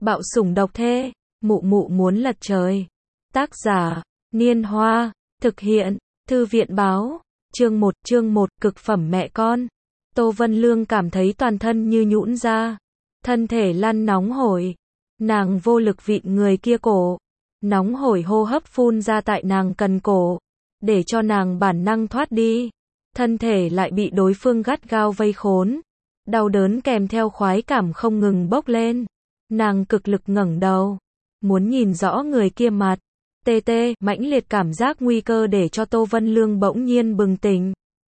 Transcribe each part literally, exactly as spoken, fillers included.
Bạo sủng độc thê, mụ mụ muốn lật trời. Tác giả, Niên Hoa, thực hiện, Thư viện báo, chương một, chương một, cực phẩm mẹ con. Tô Vân Lương cảm thấy toàn thân như nhũn ra, thân thể lăn nóng hổi, nàng vô lực vịn người kia cổ, nóng hổi hô hấp phun ra tại nàng cần cổ, để cho nàng bản năng thoát đi, thân thể lại bị đối phương gắt gao vây khốn, đau đớn kèm theo khoái cảm không ngừng bốc lên, nàng cực lực ngẩng đầu, muốn nhìn rõ người kia mặt. Tê tê, mãnh liệt cảm giác nguy cơ để cho Tô Vân Lương bỗng nhiên bừng tỉnh.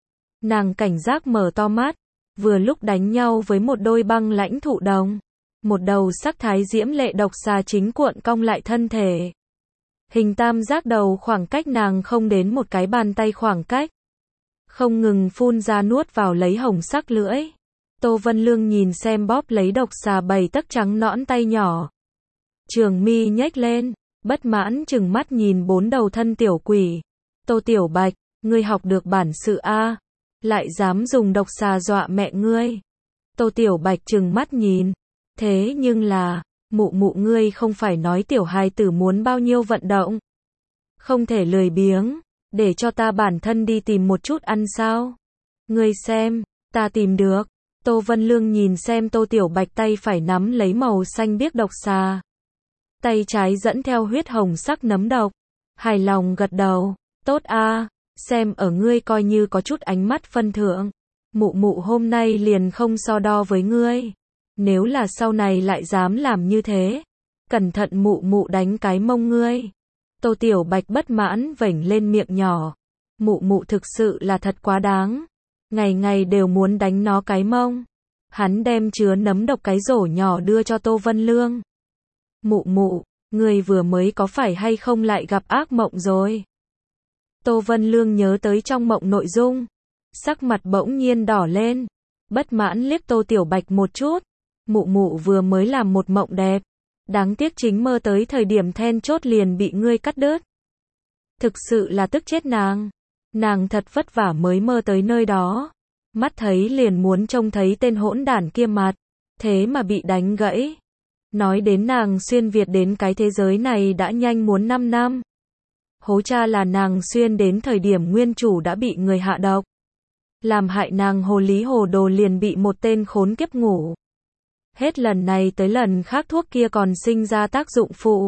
Nàng cảnh giác mở to mắt, vừa lúc đánh nhau với một đôi băng lãnh thụ đồng. Một đầu sắc thái diễm lệ độc xà chính cuộn cong lại thân thể. Hình tam giác đầu khoảng cách nàng không đến một cái bàn tay khoảng cách. Không ngừng phun ra nuốt vào lấy hồng sắc lưỡi. Tô Vân Lương nhìn xem bóp lấy độc xà bảy tấc trắng nõn tay nhỏ. Trường mi nhếch lên. Bất mãn chừng mắt nhìn bốn đầu thân tiểu quỷ. Tô Tiểu Bạch, ngươi học được bản sự a, lại dám dùng độc xà dọa mẹ ngươi. Tô Tiểu Bạch chừng mắt nhìn. Thế nhưng là, mụ mụ ngươi không phải nói tiểu hài tử muốn bao nhiêu vận động. Không thể lười biếng, để cho ta bản thân đi tìm một chút ăn sao. Ngươi xem, ta tìm được. Tô Vân Lương nhìn xem Tô Tiểu Bạch tay phải nắm lấy màu xanh biếc độc xà. Tay trái dẫn theo huyết hồng sắc nấm độc. Hài lòng gật đầu. Tốt a, xem ở ngươi coi như có chút ánh mắt phân thượng. Mụ mụ hôm nay liền không so đo với ngươi. Nếu là sau này lại dám làm như thế, cẩn thận mụ mụ đánh cái mông ngươi. Tô Tiểu Bạch bất mãn vểnh lên miệng nhỏ. Mụ mụ thực sự là thật quá đáng. Ngày ngày đều muốn đánh nó cái mông. Hắn đem chứa nấm độc cái rổ nhỏ đưa cho Tô Vân Lương. Mụ mụ, người vừa mới có phải hay không lại gặp ác mộng rồi? Tô Vân Lương nhớ tới trong mộng nội dung. Sắc mặt bỗng nhiên đỏ lên. Bất mãn liếc Tô Tiểu Bạch một chút. Mụ mụ vừa mới làm một mộng đẹp. Đáng tiếc chính mơ tới thời điểm then chốt liền bị ngươi cắt đứt. Thực sự là tức chết nàng. Nàng thật vất vả mới mơ tới nơi đó. Mắt thấy liền muốn trông thấy tên hỗn đản kia mặt. Thế mà bị đánh gãy. Nói đến nàng xuyên Việt đến cái thế giới này đã nhanh muốn năm năm. Hố cha là nàng xuyên đến thời điểm nguyên chủ đã bị người hạ độc. Làm hại nàng hồ lý hồ đồ liền bị một tên khốn kiếp ngủ. Hết lần này tới lần khác thuốc kia còn sinh ra tác dụng phụ.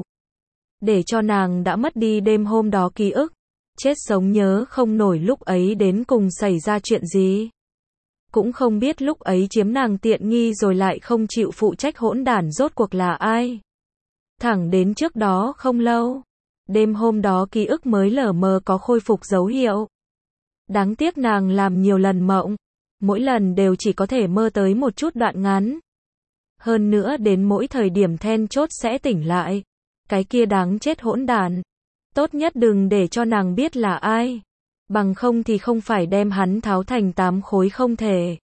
Để cho nàng đã mất đi đêm hôm đó ký ức. Chết sống nhớ không nổi lúc ấy đến cùng xảy ra chuyện gì. Cũng không biết lúc ấy chiếm nàng tiện nghi rồi lại không chịu phụ trách hỗn đản rốt cuộc là ai. Thẳng đến trước đó không lâu. Đêm hôm đó ký ức mới lờ mờ có khôi phục dấu hiệu. Đáng tiếc nàng làm nhiều lần mộng. Mỗi lần đều chỉ có thể mơ tới một chút đoạn ngắn. Hơn nữa đến mỗi thời điểm then chốt sẽ tỉnh lại. Cái kia đáng chết hỗn đản. Tốt nhất đừng để cho nàng biết là ai. Bằng không thì không phải đem hắn tháo thành tám khối không thể.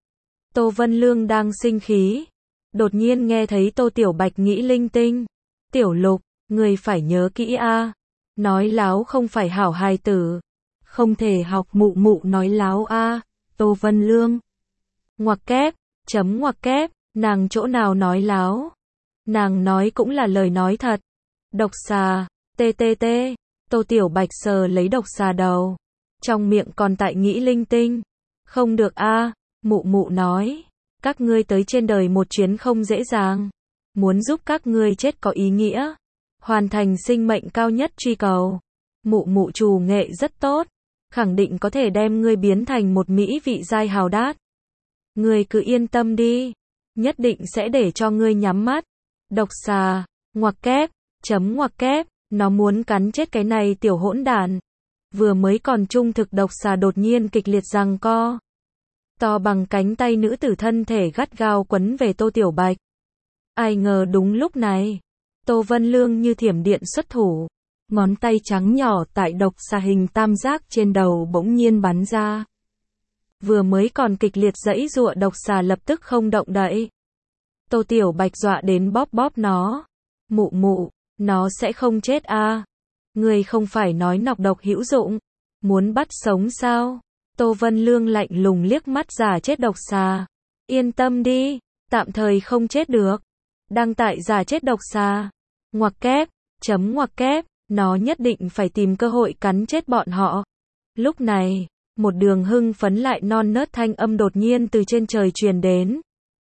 Tô Vân Lương đang sinh khí. Đột nhiên nghe thấy Tô Tiểu Bạch nghĩ linh tinh. Tiểu Lục, người phải nhớ kỹ a. Nói láo không phải hảo hài tử. Không thể học mụ mụ nói láo a. Tô Vân Lương. Ngoặc kép, chấm ngoặc kép, nàng chỗ nào nói láo. Nàng nói cũng là lời nói thật. Độc xà, tê tê tê. Tô Tiểu Bạch sờ lấy độc xà đầu. Trong miệng còn tại nghĩ linh tinh. Không được a, mụ mụ nói. Các ngươi tới trên đời một chuyến không dễ dàng. Muốn giúp các ngươi chết có ý nghĩa. Hoàn thành sinh mệnh cao nhất truy cầu. Mụ mụ trù nghệ rất tốt. Khẳng định có thể đem ngươi biến thành một mỹ vị giai hào đát. Ngươi cứ yên tâm đi. Nhất định sẽ để cho ngươi nhắm mắt. Độc xà, ngoặc kép, chấm ngoặc kép. Nó muốn cắn chết cái này tiểu hỗn đản. Vừa mới còn trung thực độc xà đột nhiên kịch liệt giằng co. To bằng cánh tay nữ tử thân thể gắt gao quấn về Tô Tiểu Bạch. Ai ngờ đúng lúc này. Tô Vân Lương như thiểm điện xuất thủ. Ngón tay trắng nhỏ tại độc xà hình tam giác trên đầu bỗng nhiên bắn ra. Vừa mới còn kịch liệt giãy giụa độc xà lập tức không động đậy. Tô Tiểu Bạch dọa đến bóp bóp nó. Mụ mụ, nó sẽ không chết a. Người không phải nói nọc độc hữu dụng. Muốn bắt sống sao? Tô Vân Lương lạnh lùng liếc mắt giả chết độc xà. Yên tâm đi, tạm thời không chết được. Đăng tại giả chết độc xà. Ngoặc kép, chấm ngoặc kép, nó nhất định phải tìm cơ hội cắn chết bọn họ. Lúc này, một đường hưng phấn lại non nớt thanh âm đột nhiên từ trên trời truyền đến.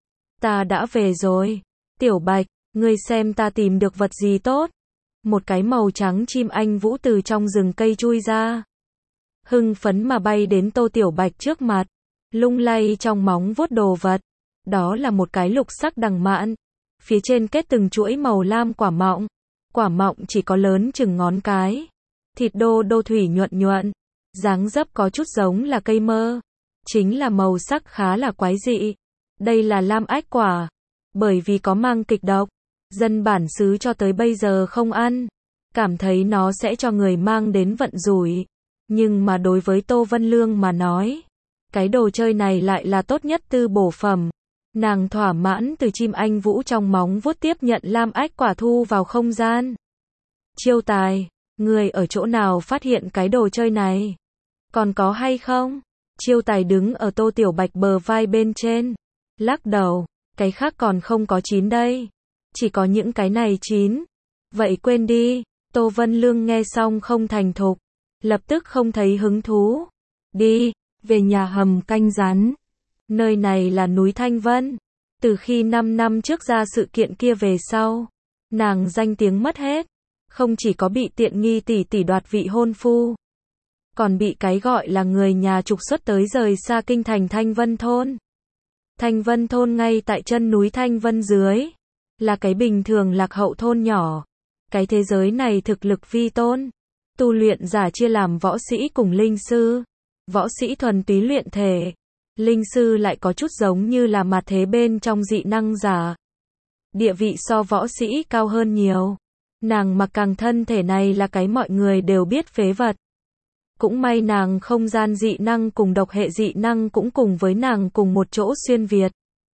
Ta đã về rồi. Tiểu Bạch, ngươi xem ta tìm được vật gì tốt. Một cái màu trắng chim anh vũ từ trong rừng cây chui ra. Hưng phấn mà bay đến Tô Tiểu Bạch trước mặt. Lung lay trong móng vuốt đồ vật. Đó là một cái lục sắc đằng mạn. Phía trên kết từng chuỗi màu lam quả mọng. Quả mọng chỉ có lớn chừng ngón cái. Thịt đô đô thủy nhuận nhuận. Dáng dấp có chút giống là cây mơ. Chính là màu sắc khá là quái dị. Đây là lam ách quả. Bởi vì có mang kịch độc, dân bản xứ cho tới bây giờ không ăn. Cảm thấy nó sẽ cho người mang đến vận rủi. Nhưng mà đối với Tô Vân Lương mà nói, cái đồ chơi này lại là tốt nhất tư bổ phẩm. Nàng thỏa mãn từ chim anh vũ trong móng vuốt tiếp nhận lam ách quả thu vào không gian. Chiêu tài, người ở chỗ nào phát hiện cái đồ chơi này? Còn có hay không? Chiêu tài đứng ở Tô Tiểu Bạch bờ vai bên trên. Lắc đầu, cái khác còn không có chín đây. Chỉ có những cái này chín. Vậy quên đi. Tô Vân Lương nghe xong không thành thục. Lập tức không thấy hứng thú. Đi, về nhà hầm canh rắn. Nơi này là núi Thanh Vân. Từ khi năm năm trước ra sự kiện kia về sau, nàng danh tiếng mất hết. Không chỉ có bị tiện nghi tỷ tỷ đoạt vị hôn phu, còn bị cái gọi là người nhà trục xuất tới rời xa kinh thành Thanh Vân thôn. Thanh Vân thôn ngay tại chân núi Thanh Vân dưới, là cái bình thường lạc hậu thôn nhỏ. Cái thế giới này thực lực vi tôn, tu luyện giả chia làm võ sĩ cùng linh sư. Võ sĩ thuần túy luyện thể, linh sư lại có chút giống như là mặt thế bên trong dị năng giả. Địa vị so võ sĩ cao hơn nhiều. Nàng mặc càng thân thể này là cái mọi người đều biết phế vật. Cũng may nàng không gian dị năng cùng độc hệ dị năng cũng cùng với nàng cùng một chỗ xuyên Việt.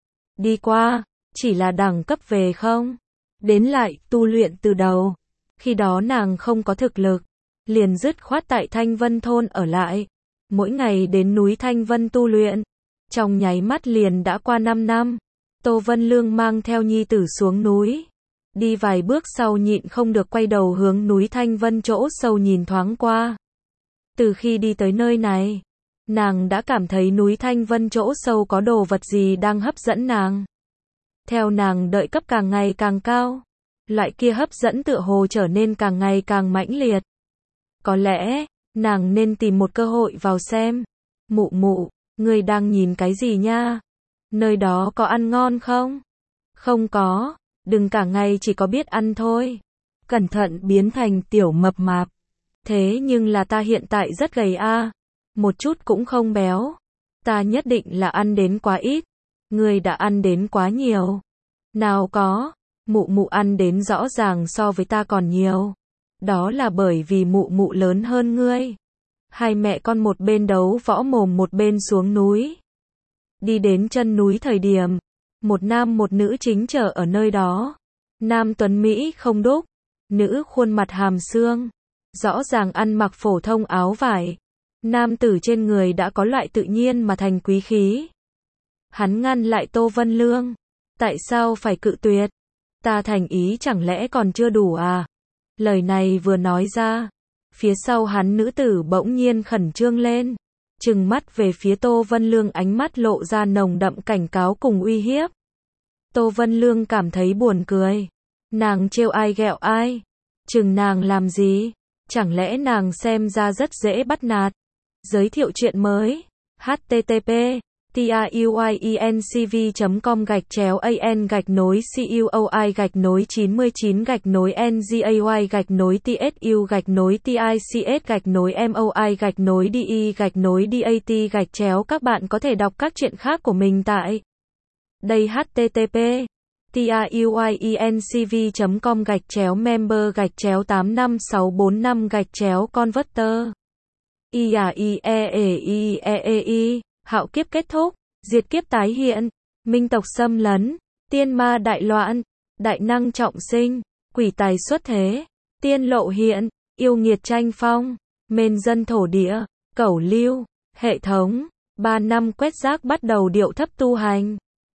Đi qua, chỉ là đẳng cấp về không. Đến lại, tu luyện từ đầu. Khi đó nàng không có thực lực, liền dứt khoát tại Thanh Vân thôn ở lại. Mỗi ngày đến núi Thanh Vân tu luyện. Trong nháy mắt liền đã qua năm năm. Tô Vân Lương mang theo nhi tử xuống núi. Đi vài bước sau nhịn không được quay đầu hướng núi Thanh Vân chỗ sâu nhìn thoáng qua. Từ khi đi tới nơi này, nàng đã cảm thấy núi Thanh Vân chỗ sâu có đồ vật gì đang hấp dẫn nàng. Theo nàng đợi cấp càng ngày càng cao, loại kia hấp dẫn tựa hồ trở nên càng ngày càng mãnh liệt. Có lẽ, nàng nên tìm một cơ hội vào xem. Mụ mụ, ngươi đang nhìn cái gì nha? Nơi đó có ăn ngon không? Không có, đừng cả ngày chỉ có biết ăn thôi. Cẩn thận biến thành tiểu mập mạp. Thế nhưng là ta hiện tại rất gầy a, một chút cũng không béo. Ta nhất định là ăn đến quá ít. Ngươi đã ăn đến quá nhiều. Nào có, mụ mụ ăn đến rõ ràng so với ta còn nhiều. Đó là bởi vì mụ mụ lớn hơn ngươi. Hai mẹ con một bên đấu võ mồm một bên xuống núi. Đi đến chân núi thời điểm, một nam một nữ chính chờ ở nơi đó. Nam tuấn Mỹ không đúc, nữ khuôn mặt hàm xương. Rõ ràng ăn mặc phổ thông áo vải. Nam tử trên người đã có loại tự nhiên mà thành quý khí. Hắn ngăn lại Tô Vân Lương. Tại sao phải cự tuyệt? Ta thành ý chẳng lẽ còn chưa đủ à? Lời này vừa nói ra, phía sau hắn nữ tử bỗng nhiên khẩn trương lên. Trừng mắt về phía Tô Vân Lương, ánh mắt lộ ra nồng đậm cảnh cáo cùng uy hiếp. Tô Vân Lương cảm thấy buồn cười. Nàng trêu ai ghẹo ai? Chừng nàng làm gì? Chẳng lẽ nàng xem ra rất dễ bắt nạt? Giới thiệu chuyện mới. H T T P truyencv chấm com gạch chéo an gạch nối cui gạch nối chín mươi chín gạch nối ngay gạch nối tsu gạch nối tics gạch nối moi gạch nối de gạch nối dat gạch chéo. Các bạn có thể đọc các chuyện khác của mình tại đây. H T T P truyencv chấm com gạch chéo member gạch chéo tám năm sáu bốn năm gạch chéo converter. I A I E E I E E I. Hạo kiếp kết thúc, diệt kiếp tái hiện, minh tộc xâm lấn, tiên ma đại loạn, đại năng trọng sinh, quỷ tài xuất thế, tiên lộ hiện, yêu nghiệt tranh phong, mên dân thổ địa, cẩu lưu, hệ thống. Ba năm quét rác bắt đầu điệu thấp tu hành.